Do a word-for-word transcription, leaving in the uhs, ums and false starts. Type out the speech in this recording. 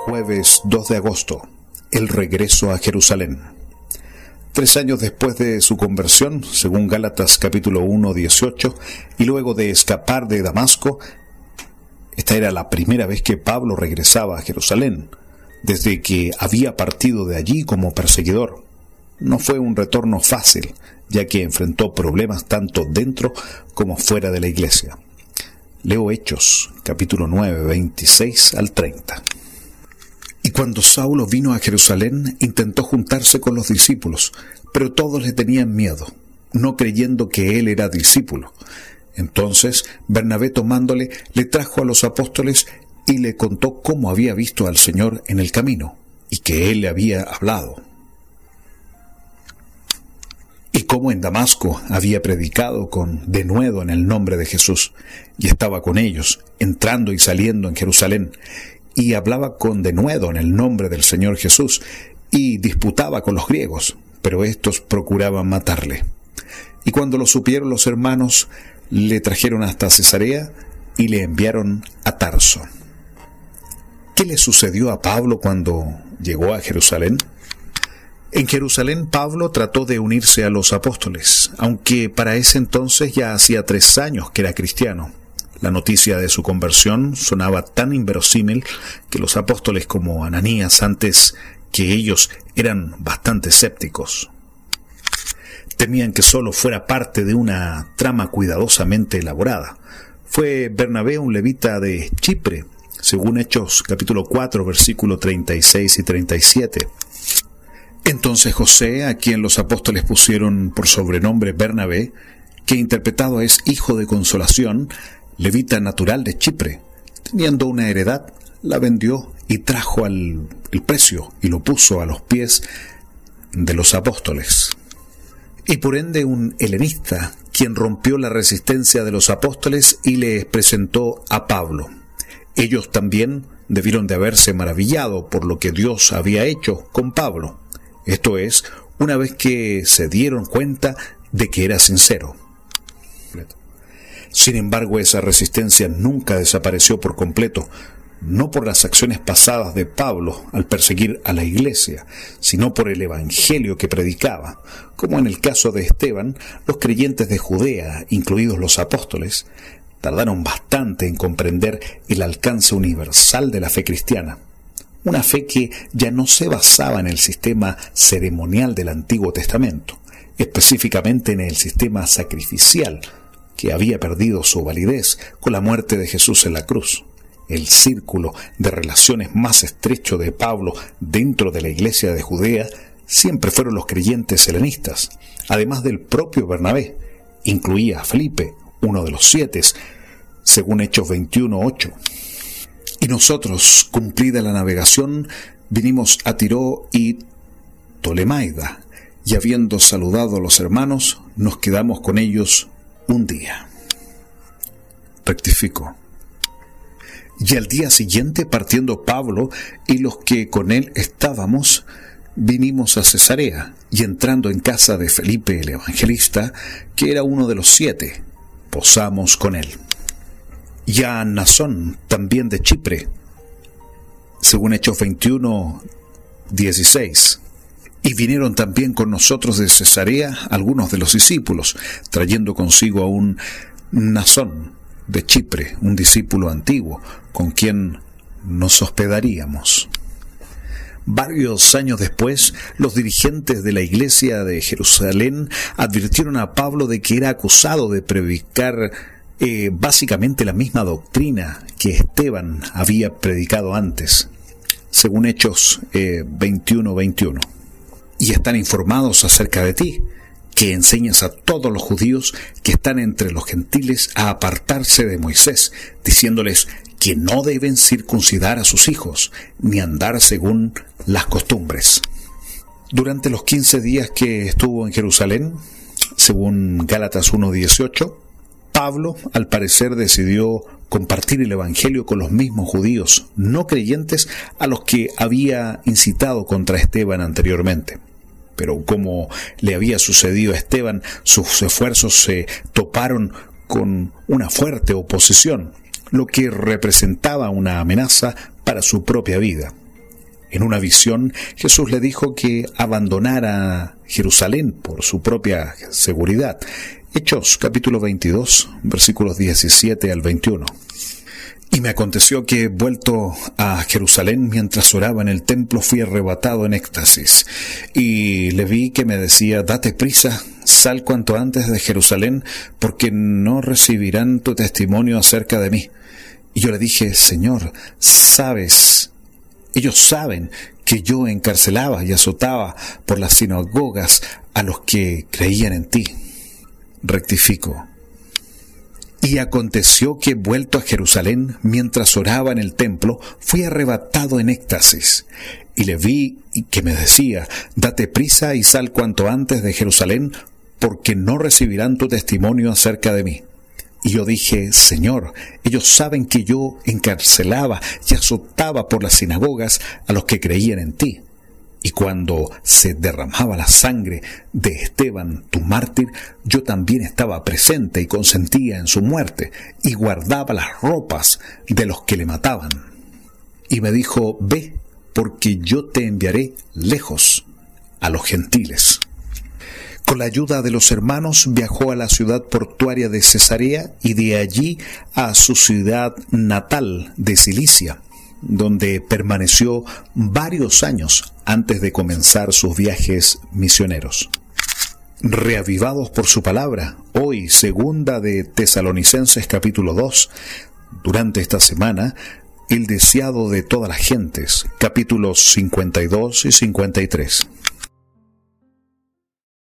Jueves dos de agosto, el regreso a Jerusalén. Tres años después de su conversión, según Gálatas capítulo uno, dieciocho, y luego de escapar de Damasco, esta era la primera vez que Pablo regresaba a Jerusalén, desde que había partido de allí como perseguidor. No fue un retorno fácil, ya que enfrentó problemas tanto dentro como fuera de la iglesia. Leo Hechos, capítulo nueve, veintiséis al treinta. Y cuando Saulo vino a Jerusalén, intentó juntarse con los discípulos, pero todos le tenían miedo, no creyendo que él era discípulo. Entonces Bernabé, tomándole, le trajo a los apóstoles y le contó cómo había visto al Señor en el camino, y que él le había hablado, y cómo en Damasco había predicado con denuedo en el nombre de Jesús, y estaba con ellos, entrando y saliendo en Jerusalén, y hablaba con denuedo en el nombre del Señor Jesús, y disputaba con los griegos, pero éstos procuraban matarle. Y cuando lo supieron los hermanos, le trajeron hasta Cesarea y le enviaron a Tarso. ¿Qué le sucedió a Pablo cuando llegó a Jerusalén? En Jerusalén, Pablo trató de unirse a los apóstoles, aunque para ese entonces ya hacía tres años que era cristiano. La noticia de su conversión sonaba tan inverosímil que los apóstoles, como Ananías antes que ellos, eran bastante escépticos. Temían que solo fuera parte de una trama cuidadosamente elaborada. Fue Bernabé, un levita de Chipre, según Hechos capítulo cuatro, versículos treinta y seis y treinta y siete. Entonces José, a quien los apóstoles pusieron por sobrenombre Bernabé, que interpretado es hijo de consolación, levita natural de Chipre, teniendo una heredad, la vendió y trajo al, el precio y lo puso a los pies de los apóstoles. Y por ende un helenista, quien rompió la resistencia de los apóstoles y les presentó a Pablo. Ellos también debieron de haberse maravillado por lo que Dios había hecho con Pablo. Esto es, una vez que se dieron cuenta de que era sincero. Sin embargo, esa resistencia nunca desapareció por completo, no por las acciones pasadas de Pablo al perseguir a la iglesia, sino por el evangelio que predicaba. Como en el caso de Esteban, los creyentes de Judea, incluidos los apóstoles, tardaron bastante en comprender el alcance universal de la fe cristiana. Una fe que ya no se basaba en el sistema ceremonial del Antiguo Testamento, específicamente en el sistema sacrificial, que había perdido su validez con la muerte de Jesús en la cruz. El círculo de relaciones más estrecho de Pablo dentro de la iglesia de Judea siempre fueron los creyentes helenistas, además del propio Bernabé. Incluía a Felipe, uno de los siete, según Hechos veintiuno, ocho. Y nosotros, cumplida la navegación, vinimos a Tiro y Tolemaida, y habiendo saludado a los hermanos, nos quedamos con ellos un día. Rectifico. Y al día siguiente, partiendo Pablo y los que con él estábamos, vinimos a Cesarea, y entrando en casa de Felipe el evangelista, que era uno de los siete, posamos con él. Y a Nasón, también de Chipre, según Hechos veintiuno, dieciséis. Y vinieron también con nosotros de Cesarea algunos de los discípulos, trayendo consigo a un Nasón de Chipre, un discípulo antiguo, con quien nos hospedaríamos. Varios años después, los dirigentes de la iglesia de Jerusalén advirtieron a Pablo de que era acusado de predicar eh, básicamente la misma doctrina que Esteban había predicado antes, según Hechos eh, veintiuno, veintiuno. Y están informados acerca de ti, que enseñas a todos los judíos que están entre los gentiles a apartarse de Moisés, diciéndoles que no deben circuncidar a sus hijos, ni andar según las costumbres. Durante los quince días que estuvo en Jerusalén, según Gálatas uno, dieciocho, Pablo, al parecer, decidió compartir el evangelio con los mismos judíos no creyentes a los que había incitado contra Esteban anteriormente. Pero como le había sucedido a Esteban, sus esfuerzos se toparon con una fuerte oposición, lo que representaba una amenaza para su propia vida. En una visión, Jesús le dijo que abandonara Jerusalén por su propia seguridad. Hechos capítulo veintidós, versículos diecisiete al veintiuno. Y me aconteció que, vuelto a Jerusalén, mientras oraba en el templo, fui arrebatado en éxtasis. Y le vi que me decía: date prisa, sal cuanto antes de Jerusalén, porque no recibirán tu testimonio acerca de mí. Y yo le dije: Señor, sabes, ellos saben que yo encarcelaba y azotaba por las sinagogas a los que creían en ti. Rectifico. Y aconteció que, vuelto a Jerusalén, mientras oraba en el templo, fui arrebatado en éxtasis. Y le vi que me decía: date prisa y sal cuanto antes de Jerusalén, porque no recibirán tu testimonio acerca de mí. Y yo dije: Señor, ellos saben que yo encarcelaba y azotaba por las sinagogas a los que creían en ti. Y cuando se derramaba la sangre de Esteban, tu mártir, yo también estaba presente y consentía en su muerte, y guardaba las ropas de los que le mataban. Y me dijo: ve, porque yo te enviaré lejos a los gentiles. Con la ayuda de los hermanos viajó a la ciudad portuaria de Cesarea y de allí a su ciudad natal de Cilicia, donde permaneció varios años antes de comenzar sus viajes misioneros. Reavivados por su palabra, hoy, segunda de Tesalonicenses capítulo dos, durante esta semana, el deseado de todas las gentes, capítulos cincuenta y dos y cincuenta y tres.